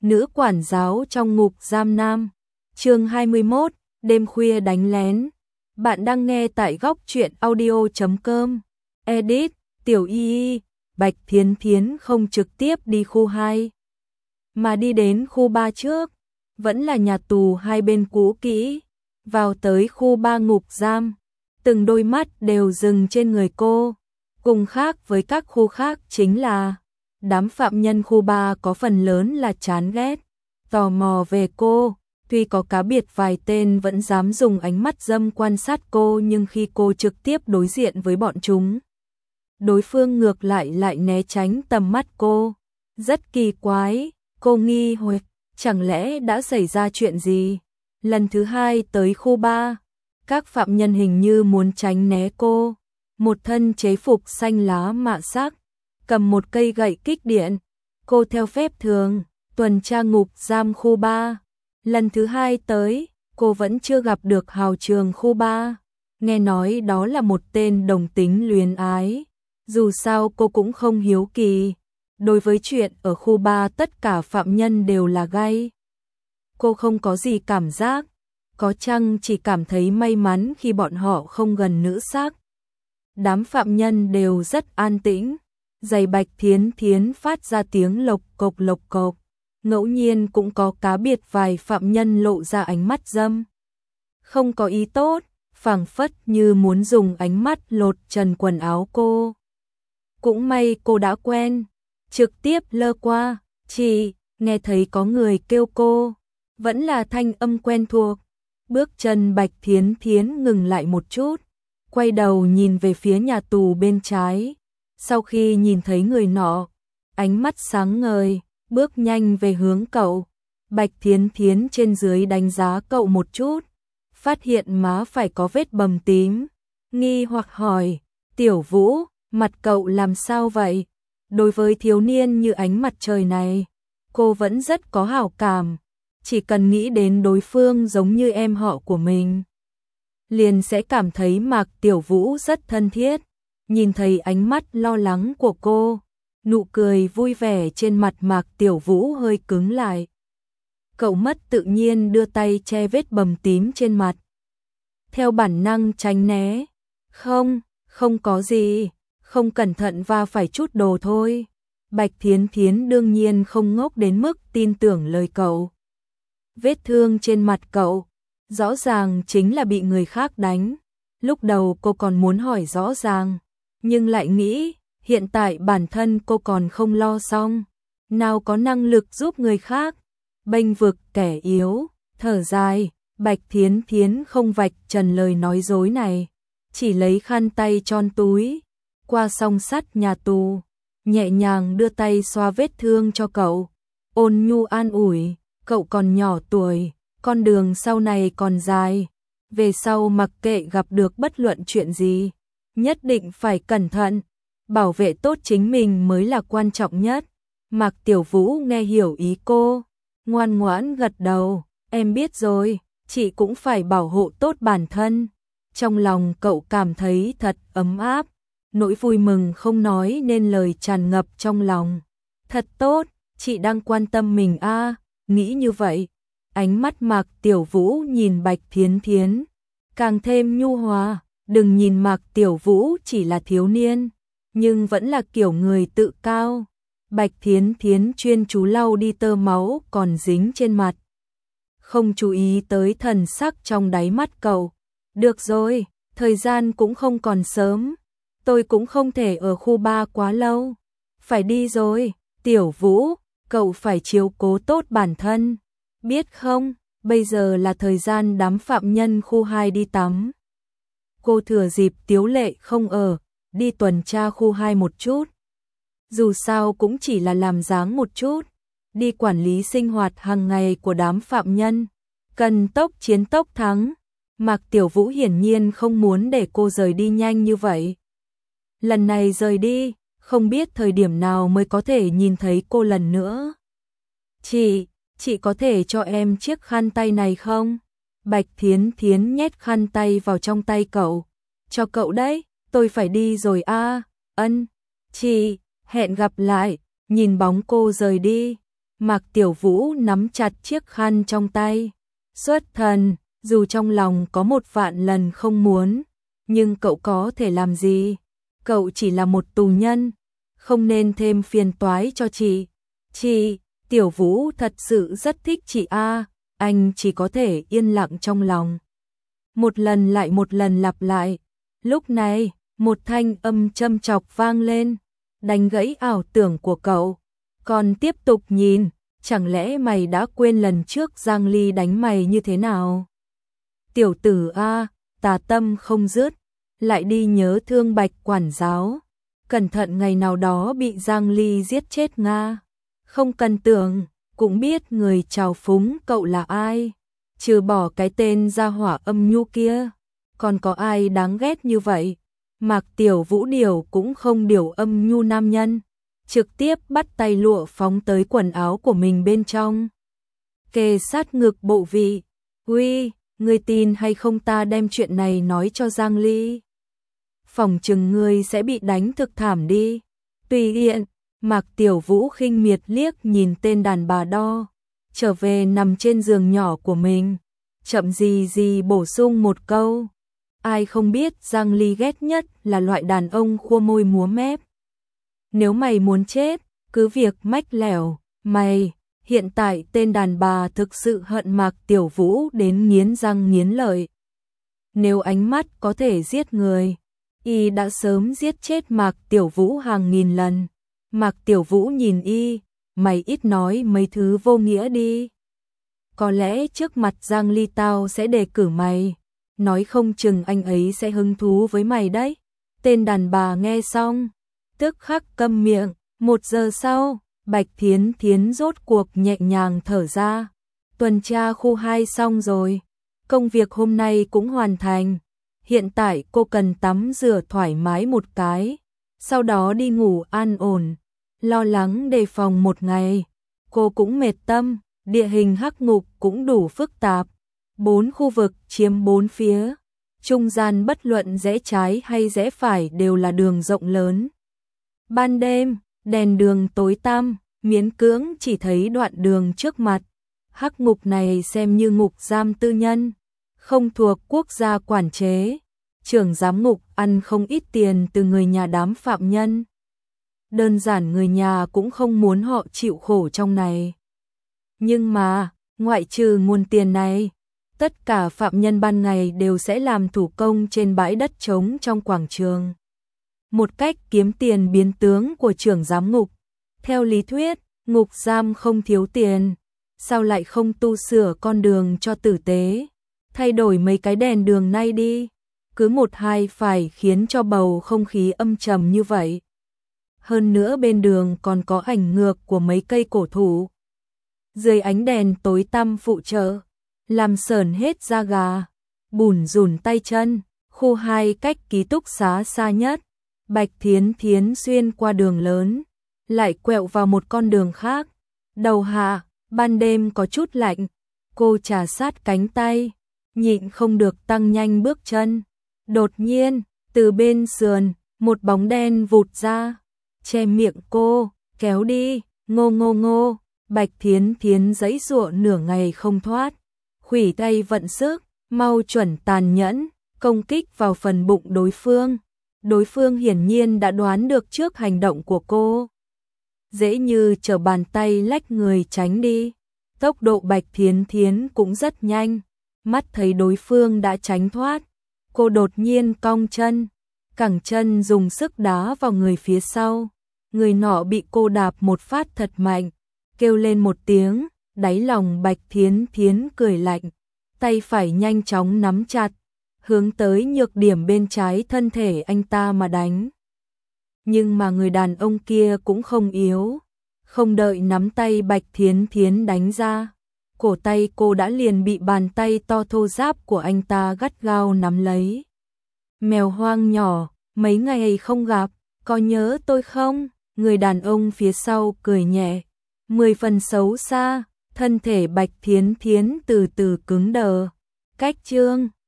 nữ quản giáo trong ngục giam nam. Chương 21, đêm khuya đánh lén. Bạn đang nghe tại góc truyện audio.com. Edit, Tiểu Y, Bạch Thiến Thiến không trực tiếp đi khu 2, mà đi đến khu 3 trước. Vẫn là nhà tù hai bên cũ kỹ. Vào tới khu 3 ngục giam, từng đôi mắt đều dừng trên người cô. Cùng khác với các khu khác chính là đám phạm nhân khu 3 có phần lớn là chán ghét, tò mò về cô. Tuy có cá biệt vài tên vẫn dám dùng ánh mắt dâm quan sát cô, nhưng khi cô trực tiếp đối diện với bọn chúng, đối phương ngược lại né tránh tầm mắt cô. Rất kỳ quái, cô nghi hoặc chẳng lẽ đã xảy ra chuyện gì. Lần thứ hai tới khu 3, các phạm nhân hình như muốn tránh né cô. Một thân chế phục xanh lá mạ sắc, cầm một cây gậy kích điện. Cô theo phép thường tuần tra ngục giam khu 3. Lần thứ hai tới, cô vẫn chưa gặp được hào trường khu 3. Nghe nói đó là một tên đồng tính luyến ái. Dù sao cô cũng không hiếu kỳ. Đối với chuyện ở khu 3 tất cả phạm nhân đều là gay. Cô không có gì cảm giác, có chăng chỉ cảm thấy may mắn khi bọn họ không gần nữ sắc. Đám phạm nhân đều rất an tĩnh, giày Bạch Thiến Thiến phát ra tiếng lộc cộc. Ngẫu nhiên cũng có cá biệt vài phạm nhân lộ ra ánh mắt dâm. Không có ý tốt, phảng phất như muốn dùng ánh mắt lột trần quần áo cô. Cũng may cô đã quen, trực tiếp lơ qua. Chị, nghe thấy có người kêu cô, vẫn là thanh âm quen thuộc. Bước chân Bạch Thiến Thiến ngừng lại một chút, quay đầu nhìn về phía nhà tù bên trái. Sau khi nhìn thấy người nọ, ánh mắt sáng ngời, bước nhanh về hướng cậu. Bạch Thiến Thiến trên dưới đánh giá cậu một chút, phát hiện má phải có vết bầm tím, nghi hoặc hỏi, Tiểu Vũ, mặt cậu làm sao vậy? Đối với thiếu niên như ánh mặt trời này, cô vẫn rất có hảo cảm. Chỉ cần nghĩ đến đối phương giống như em họ của mình, liền sẽ cảm thấy Mạc Tiểu Vũ rất thân thiết. Nhìn thấy ánh mắt lo lắng của cô, nụ cười vui vẻ trên mặt Mạc Tiểu Vũ hơi cứng lại. Cậu mất tự nhiên đưa tay che vết bầm tím trên mặt, theo bản năng tránh né. Không có gì, không cẩn thận va phải chút đồ thôi. Bạch Thiến Thiến đương nhiên không ngốc đến mức tin tưởng lời cậu. Vết thương trên mặt cậu, rõ ràng chính là bị người khác đánh. Lúc đầu cô còn muốn hỏi rõ ràng, nhưng lại nghĩ, hiện tại bản thân cô còn không lo xong, nào có năng lực giúp người khác, bênh vực kẻ yếu. Thở dài, Bạch Thiến Thiến không vạch trần lời nói dối này, chỉ lấy khăn tay tròn túi, qua song sắt nhà tù, nhẹ nhàng đưa tay xoa vết thương cho cậu, ôn nhu an ủi, cậu còn nhỏ tuổi, con đường sau này còn dài, về sau mặc kệ gặp được bất luận chuyện gì, nhất định phải cẩn thận, bảo vệ tốt chính mình mới là quan trọng nhất. Mạc Tiểu Vũ nghe hiểu ý cô, ngoan ngoãn gật đầu, em biết rồi, chị cũng phải bảo hộ tốt bản thân. Trong lòng cậu cảm thấy thật ấm áp, nỗi vui mừng không nói nên lời tràn ngập trong lòng. Thật tốt, chị đang quan tâm mình a. Nghĩ như vậy, ánh mắt Mạc Tiểu Vũ nhìn Bạch Thiến Thiến càng thêm nhu hòa. Đừng nhìn Mạc Tiểu Vũ chỉ là thiếu niên, nhưng vẫn là kiểu người tự cao. Bạch Thiến Thiến chuyên chú lau đi tơ máu còn dính trên mặt, không chú ý tới thần sắc trong đáy mắt cậu. Được rồi, thời gian cũng không còn sớm, tôi cũng không thể ở khu 3 quá lâu, phải đi rồi. Tiểu Vũ, cậu phải chiếu cố tốt bản thân, biết không? Bây giờ là thời gian đám phạm nhân khu 2 đi tắm. Cô thừa dịp Tiếu Lệ không ở, đi tuần tra khu 2 một chút. Dù sao cũng chỉ là làm dáng một chút, đi quản lý sinh hoạt hàng ngày của đám phạm nhân, cần tốc chiến tốc thắng. Mạc Tiểu Vũ hiển nhiên không muốn để cô rời đi nhanh như vậy. Lần này rời đi, không biết thời điểm nào mới có thể nhìn thấy cô lần nữa. Chị có thể cho em chiếc khăn tay này không? Bạch Thiến Thiến nhét khăn tay vào trong tay cậu. Cho cậu đấy, tôi phải đi rồi a. Ân, chị, hẹn gặp lại. Nhìn bóng cô rời đi, Mạc Tiểu Vũ nắm chặt chiếc khăn trong tay. Xuất thần, dù trong lòng có 1.000.000 lần không muốn, nhưng cậu có thể làm gì? Cậu chỉ là một tù nhân, không nên thêm phiền toái cho chị. Chị, Tiểu Vũ thật sự rất thích chị a, anh chỉ có thể yên lặng trong lòng. Một lần lại một lần lặp lại. Lúc này, một thanh âm châm chọc vang lên, đánh gãy ảo tưởng của cậu. Còn tiếp tục nhìn, chẳng lẽ mày đã quên lần trước Giang Ly đánh mày như thế nào? Tiểu tử a, tà tâm không dứt, lại đi nhớ thương Bạch quản giáo. Cẩn thận ngày nào đó bị Giang Ly giết chết Nga. Không cần tưởng, cũng biết người trào phúng cậu là ai. Trừ bỏ cái tên gia hỏa âm nhu kia, còn có ai đáng ghét như vậy? Mạc Tiểu Vũ điều cũng không điều âm nhu nam nhân, trực tiếp bắt tay lụa phóng tới quần áo của mình bên trong. Kề sát ngực bộ vị. Uy, ngươi tin hay không ta đem chuyện này nói cho Giang Ly? Phòng chừng ngươi sẽ bị đánh thực thảm đi. Tùy tiện. Mạc Tiểu Vũ khinh miệt liếc nhìn tên đàn bà đo, trở về nằm trên giường nhỏ của mình, chậm gì gì bổ sung một câu. Ai không biết Giang Ly ghét nhất là loại đàn ông khua môi múa mép. Nếu mày muốn chết, cứ việc mách lẻo, mày. Hiện tại tên đàn bà thực sự hận Mạc Tiểu Vũ đến nghiến răng nghiến lợi. Nếu ánh mắt có thể giết người, y đã sớm giết chết Mạc Tiểu Vũ hàng nghìn lần. Mạc Tiểu Vũ nhìn y, mày ít nói mấy thứ vô nghĩa đi. Có lẽ trước mặt Giang Ly tao sẽ đề cử mày, nói không chừng anh ấy sẽ hứng thú với mày đấy. Tên đàn bà nghe xong, tức khắc câm miệng. 1 giờ sau, Bạch Thiến Thiến rốt cuộc nhẹ nhàng thở ra. Tuần tra khu 2 xong rồi, công việc hôm nay cũng hoàn thành. Hiện tại cô cần tắm rửa thoải mái một cái, sau đó đi ngủ an ổn. Lo lắng đề phòng một ngày, cô cũng mệt tâm. Địa hình hắc ngục cũng đủ phức tạp, 4 khu vực chiếm 4 phía, trung gian bất luận rẽ trái hay rẽ phải đều là đường rộng lớn. Ban đêm, đèn đường tối tăm, miễn cưỡng chỉ thấy đoạn đường trước mặt. Hắc ngục này xem như ngục giam tư nhân, không thuộc quốc gia quản chế. Trưởng giám ngục ăn không ít tiền từ người nhà đám phạm nhân. Đơn giản người nhà cũng không muốn họ chịu khổ trong này. Nhưng mà, ngoại trừ nguồn tiền này, tất cả phạm nhân ban ngày đều sẽ làm thủ công trên bãi đất trống trong quảng trường. Một cách kiếm tiền biến tướng của trưởng giám ngục. Theo lý thuyết, ngục giam không thiếu tiền, sao lại không tu sửa con đường cho tử tế, thay đổi mấy cái đèn đường nay đi, cứ 1-2 phải khiến cho bầu không khí âm trầm như vậy. Hơn nữa bên đường còn có ảnh ngược của mấy cây cổ thụ. Dưới ánh đèn tối tăm phụ trợ, làm sởn hết da gà, bủn rủn tay chân. Khu 2 cách ký túc xá xa nhất, Bạch Thiến Thiến xuyên qua đường lớn, lại quẹo vào một con đường khác. Đầu hạ, ban đêm có chút lạnh, cô trà sát cánh tay, nhịn không được tăng nhanh bước chân. Đột nhiên, từ bên sườn, một bóng đen vụt ra, che miệng cô, kéo đi, ngô ngô ngô. Bạch Thiến Thiến giãy giụa nửa ngày không thoát, khuỷu tay vận sức, mau chuẩn tàn nhẫn, công kích vào phần bụng đối phương. Đối phương hiển nhiên đã đoán được trước hành động của cô, dễ như trở bàn tay lách người tránh đi. Tốc độ Bạch Thiến Thiến cũng rất nhanh, mắt thấy đối phương đã tránh thoát, cô đột nhiên cong chân, cẳng chân dùng sức đá vào người phía sau. Người nọ bị cô đạp một phát thật mạnh, kêu lên một tiếng, đáy lòng Bạch Thiến Thiến cười lạnh, tay phải nhanh chóng nắm chặt, hướng tới nhược điểm bên trái thân thể anh ta mà đánh. Nhưng mà người đàn ông kia cũng không yếu, không đợi nắm tay Bạch Thiến Thiến đánh ra, cổ tay cô đã liền bị bàn tay to thô ráp của anh ta gắt gao nắm lấy. Mèo hoang nhỏ, mấy ngày không gặp, có nhớ tôi không? Người đàn ông phía sau cười nhẹ, 10 phần xấu xa, thân thể Bạch Thiến Thiến từ từ cứng đờ. Cách chương